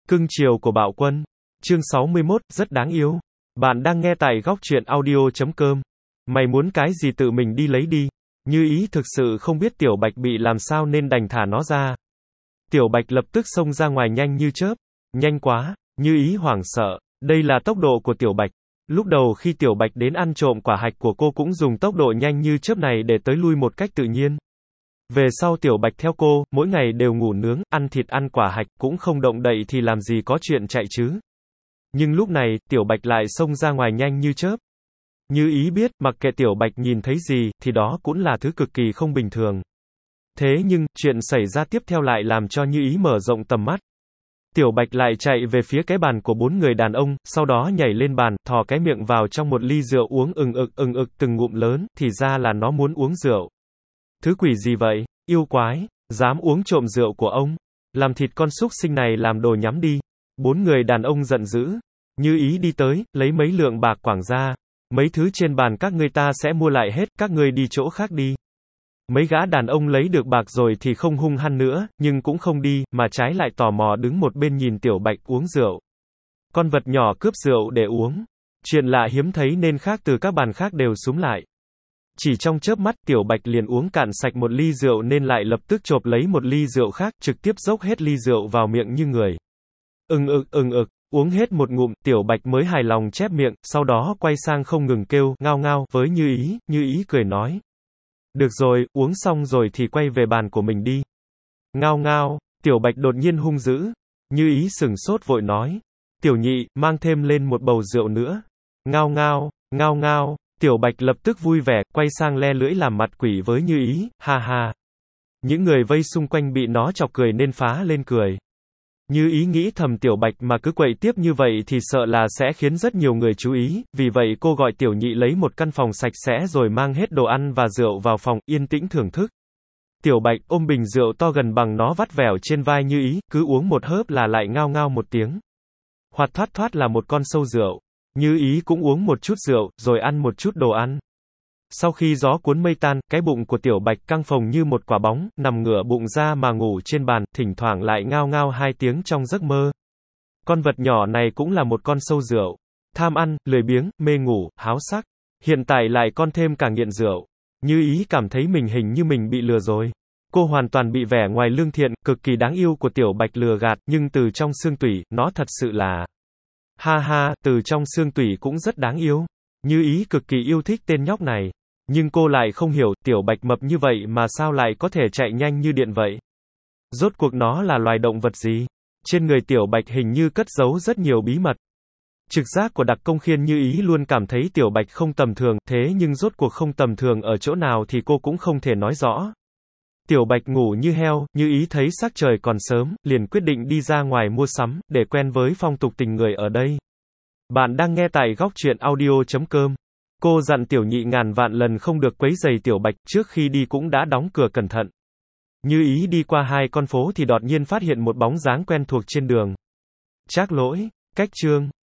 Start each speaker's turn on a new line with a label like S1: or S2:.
S1: Cưng chiều của Bạo Quân. Chương 61, rất đáng yêu. Bạn đang nghe tại góc truyện audio.com. Mày muốn cái gì tự mình đi lấy đi. Như Ý thực sự không biết Tiểu Bạch bị làm sao nên đành thả nó ra. Tiểu Bạch lập tức xông ra ngoài nhanh như chớp. Nhanh quá, Như Ý hoảng sợ. Đây là tốc độ của Tiểu Bạch. Lúc đầu khi Tiểu Bạch đến ăn trộm quả hạch của cô cũng dùng tốc độ nhanh như chớp này để tới lui một cách tự nhiên. Về sau Tiểu Bạch theo cô, mỗi ngày đều ngủ nướng, ăn thịt ăn quả hạch, cũng không động đậy thì làm gì có chuyện chạy chứ. Nhưng lúc này, Tiểu Bạch lại xông ra ngoài nhanh như chớp. Như Ý biết, mặc kệ Tiểu Bạch nhìn thấy gì, thì đó cũng là thứ cực kỳ không bình thường. Thế nhưng, chuyện xảy ra tiếp theo lại làm cho Như Ý mở rộng tầm mắt. Tiểu Bạch lại chạy về phía cái bàn của 4 người đàn ông, sau đó nhảy lên bàn, thò cái miệng vào trong một ly rượu uống ừng ực từng ngụm lớn, thì ra là nó muốn uống rượu. Thứ quỷ gì vậy? Yêu quái, dám uống trộm rượu của ông. Làm thịt con súc sinh này làm đồ nhắm đi. 4 người đàn ông giận dữ. Như Ý đi tới, lấy mấy lượng bạc quảng ra. Mấy thứ trên bàn các ngươi ta sẽ mua lại hết, các ngươi đi chỗ khác đi. Mấy gã đàn ông lấy được bạc rồi thì không hung hăng nữa, nhưng cũng không đi, mà trái lại tò mò đứng một bên nhìn Tiểu Bạch uống rượu. Con vật nhỏ cướp rượu để uống. Chuyện lạ hiếm thấy nên khác từ các bàn khác đều xúm lại. Chỉ trong chớp mắt, Tiểu Bạch liền uống cạn sạch một ly rượu nên lại lập tức chộp lấy một ly rượu khác, trực tiếp dốc hết ly rượu vào miệng như người. Ừng ực, uống hết một ngụm, Tiểu Bạch mới hài lòng chép miệng, sau đó quay sang không ngừng kêu, ngao ngao, với Như Ý cười nói. Được rồi, uống xong rồi thì quay về bàn của mình đi. Ngao ngao, Tiểu Bạch đột nhiên hung dữ. Như Ý sửng sốt vội nói. Tiểu nhị, mang thêm lên một bầu rượu nữa. Ngao ngao, Tiểu Bạch lập tức vui vẻ, quay sang le lưỡi làm mặt quỷ với Như Ý, ha ha. Những người vây xung quanh bị nó chọc cười nên phá lên cười. Như Ý nghĩ thầm Tiểu Bạch mà cứ quậy tiếp như vậy thì sợ là sẽ khiến rất nhiều người chú ý, vì vậy cô gọi tiểu nhị lấy một căn phòng sạch sẽ rồi mang hết đồ ăn và rượu vào phòng, yên tĩnh thưởng thức. Tiểu Bạch ôm bình rượu to gần bằng nó vắt vẻo trên vai Như Ý, cứ uống một hớp là lại ngao ngao một tiếng. Hoạt thoát là một con sâu rượu. Như Ý cũng uống một chút rượu, rồi ăn một chút đồ ăn. Sau khi gió cuốn mây tan, cái bụng của Tiểu Bạch căng phồng như một quả bóng, nằm ngửa bụng ra mà ngủ trên bàn, thỉnh thoảng lại ngao ngao 2 tiếng trong giấc mơ. Con vật nhỏ này cũng là một con sâu rượu. Tham ăn, lười biếng, mê ngủ, háo sắc. Hiện tại lại còn thêm cả nghiện rượu. Như Ý cảm thấy mình hình như mình bị lừa rồi. Cô hoàn toàn bị vẻ ngoài lương thiện, cực kỳ đáng yêu của Tiểu Bạch lừa gạt, nhưng từ trong xương tủy, nó thật sự là... Ha ha, từ trong xương tủy cũng rất đáng yêu. Như Ý cực kỳ yêu thích tên nhóc này. Nhưng cô lại không hiểu, Tiểu Bạch mập như vậy mà sao lại có thể chạy nhanh như điện vậy? Rốt cuộc nó là loài động vật gì? Trên người Tiểu Bạch hình như cất giấu rất nhiều bí mật. Trực giác của Đặc Công Khiên Như Ý luôn cảm thấy Tiểu Bạch không tầm thường, thế nhưng rốt cuộc không tầm thường ở chỗ nào thì cô cũng không thể nói rõ. Tiểu Bạch ngủ như heo, Như Ý thấy sắc trời còn sớm, liền quyết định đi ra ngoài mua sắm, để quen với phong tục tình người ở đây. Bạn đang nghe tại góc truyện audio.com. Cô dặn tiểu nhị ngàn vạn lần không được quấy rầy Tiểu Bạch, trước khi đi cũng đã đóng cửa cẩn thận. Như Ý đi qua 2 con phố thì đột nhiên phát hiện một bóng dáng quen thuộc trên đường. Trác Lỗi, cách chương.